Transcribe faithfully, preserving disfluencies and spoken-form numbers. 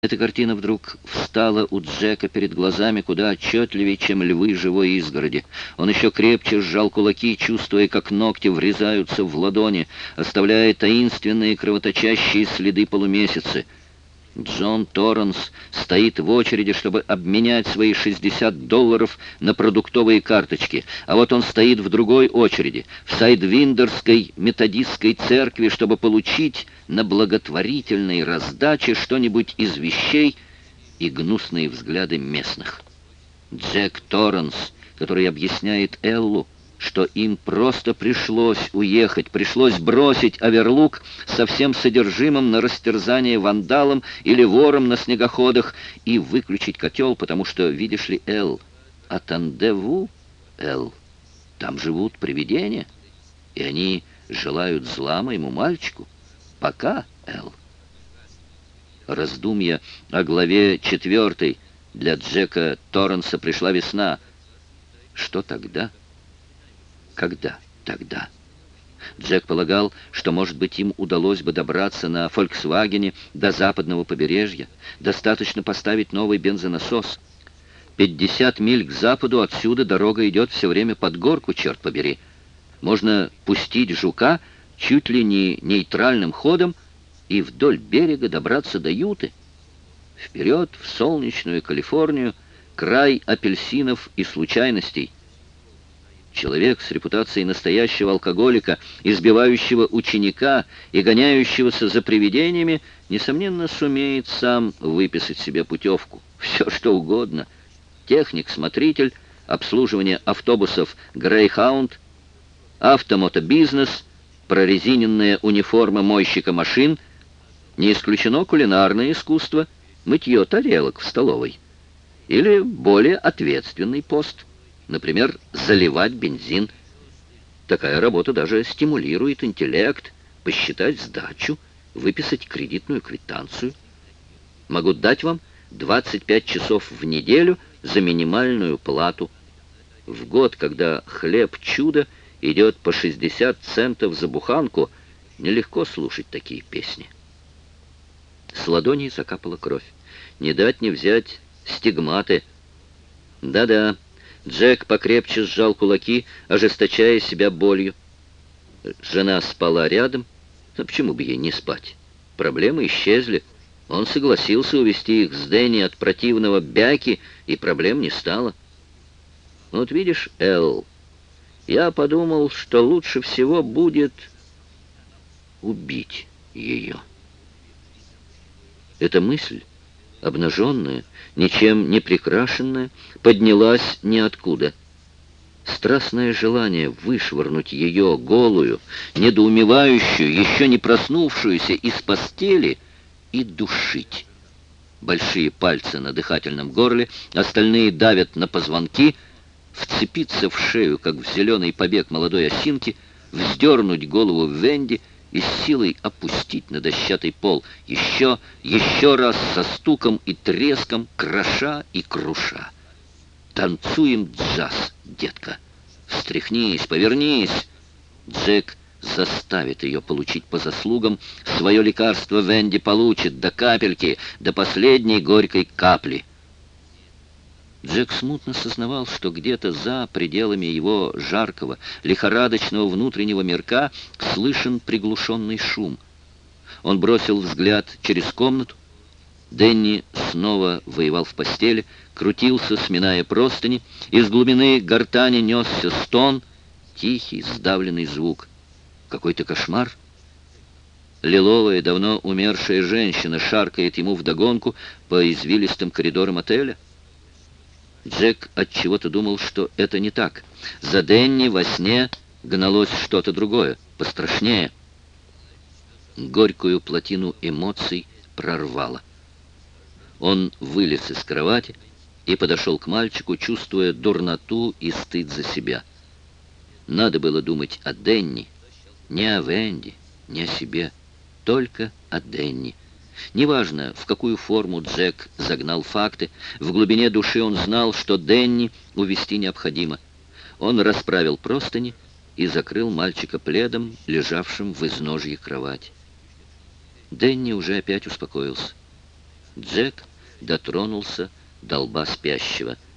Эта картина вдруг встала у Джека перед глазами куда отчетливее, чем львы живой изгороди. Он еще крепче сжал кулаки, чувствуя, как ногти врезаются в ладони, оставляя таинственные кровоточащие следы полумесяца. Джон Торренс стоит в очереди, чтобы обменять свои шестьдесят долларов на продуктовые карточки. А вот он стоит в другой очереди, в Сайдвиндерской методистской церкви, чтобы получить на благотворительной раздаче что-нибудь из вещей и гнусные взгляды местных. Джек Торренс, который объясняет Эллу, что им просто пришлось уехать, пришлось бросить Оверлук со всем содержимым на растерзание вандалам или ворам на снегоходах и выключить котел, потому что, видишь ли, Эл, от Андеву, Эл, там живут привидения, и они желают зла моему мальчику. Пока, Эл. Раздумья о главе четвертой. Для Джека Торренса пришла весна. Что тогда? Когда тогда? Джек полагал, что, может быть, им удалось бы добраться на «Фольксвагене» до западного побережья. Достаточно поставить новый бензонасос. пятьдесят миль к западу отсюда дорога идет все время под горку, черт побери. Можно пустить «Жука» чуть ли не нейтральным ходом и вдоль берега добраться до Юты. Вперед в солнечную Калифорнию, край апельсинов и случайностей. Человек с репутацией настоящего алкоголика, избивающего ученика и гоняющегося за привидениями, несомненно, сумеет сам выписать себе путевку. Все что угодно. Техник-смотритель, обслуживание автобусов «Грейхаунд», автомотобизнес, прорезиненная униформа мойщика машин, не исключено кулинарное искусство, мытье тарелок в столовой. Или более ответственный пост. Например, заливать бензин. Такая работа даже стимулирует интеллект, посчитать сдачу, выписать кредитную квитанцию. Могу дать вам двадцать пять часов в неделю за минимальную плату. В год, когда хлеб-чудо идет по шестьдесят центов за буханку, нелегко слушать такие песни. С ладоней закапала кровь. Не дать не взять стигматы. Да-да. Джек покрепче сжал кулаки, ожесточая себя болью. Жена спала рядом. А почему бы ей не спать? Проблемы исчезли. Он согласился увести их с Дэнни от противного Бяки, и проблем не стало. Вот видишь, Эл, я подумал, что лучше всего будет убить ее. Эта мысль, обнаженная, ничем не прикрашенная, поднялась ниоткуда. Страстное желание вышвырнуть ее голую, недоумевающую, еще не проснувшуюся из постели и душить. Большие пальцы на дыхательном горле, остальные давят на позвонки, вцепиться в шею, как в зеленый побег молодой осинки, вздернуть голову Венди и с силой опустить на дощатый пол, еще, еще раз со стуком и треском, кроша и круша. Танцуем джаз, детка. Встряхнись, повернись. Джек заставит ее получить по заслугам. Свое лекарство Венди получит до капельки, до последней горькой капли. Джек смутно сознавал, что где-то за пределами его жаркого, лихорадочного внутреннего мирка слышен приглушенный шум. Он бросил взгляд через комнату. Дэнни снова воевал в постели, крутился, сминая простыни. Из глубины гортани несся стон, тихий, сдавленный звук. Какой-то кошмар. Лиловая, давно умершая женщина шаркает ему вдогонку по извилистым коридорам отеля. Джек отчего-то думал, что это не так. За Дэнни во сне гналось что-то другое, пострашнее. Горькую плотину эмоций прорвало. Он вылез из кровати и подошел к мальчику, чувствуя дурноту и стыд за себя. Надо было думать о Дэнни, не о Венди, не о себе, только о Дэнни. Неважно, в какую форму Джек загнал факты, в глубине души он знал, что Дэнни увести необходимо. Он расправил простыни и закрыл мальчика пледом, лежавшим в изножье кровати. Дэнни уже опять успокоился. Джек дотронулся до лба спящего.